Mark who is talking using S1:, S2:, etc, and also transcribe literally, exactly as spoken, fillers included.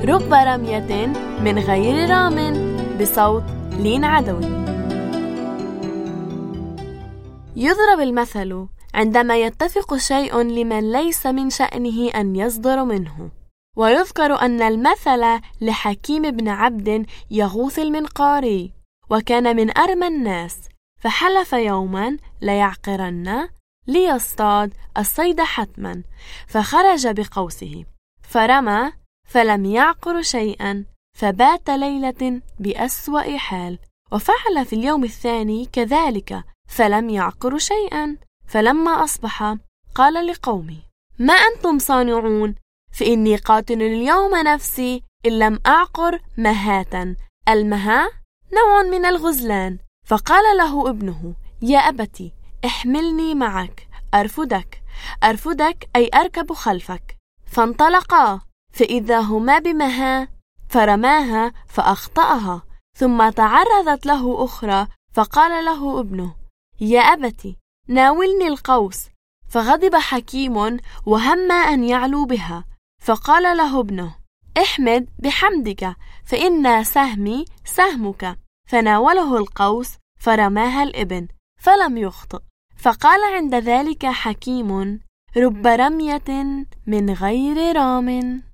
S1: رب رمية من غير رام بصوت لين عدوي. يضرب المثل عندما يتفق شيء لمن ليس من شأنه أن يصدر منه. ويذكر أن المثل لحكيم بن عبد يغوث المنقاري، وكان من أرمى الناس، فحلف يوما ليعقرن ليصطاد الصيد حتما، فخرج بقوسه فرمى فلم يعقر شيئا، فبات ليلة بأسوأ حال، وفعل في اليوم الثاني كذلك فلم يعقر شيئا، فلما أصبح قال لقومه: ما أنتم صانعون؟ فإني قاتل اليوم نفسي إن لم أعقر مهاة. المها نوع من الغزلان. فقال له ابنه: يا أبتي احملني معك أرفدك. أرفدك أي أركب خلفك. فانطلقا، فإذا هما بمها، فرماها فأخطأها، ثم تعرضت له أخرى، فقال له ابنه: يا أبتي ناولني القوس. فغضب حكيم وهم أن يعلو بها، فقال له ابنه: احمد بحمدك، فإن سهمي سهمك. فناوله القوس فرماها الابن فلم يخطئ. فقال عند ذلك حكيم: رب رمية من غير رام.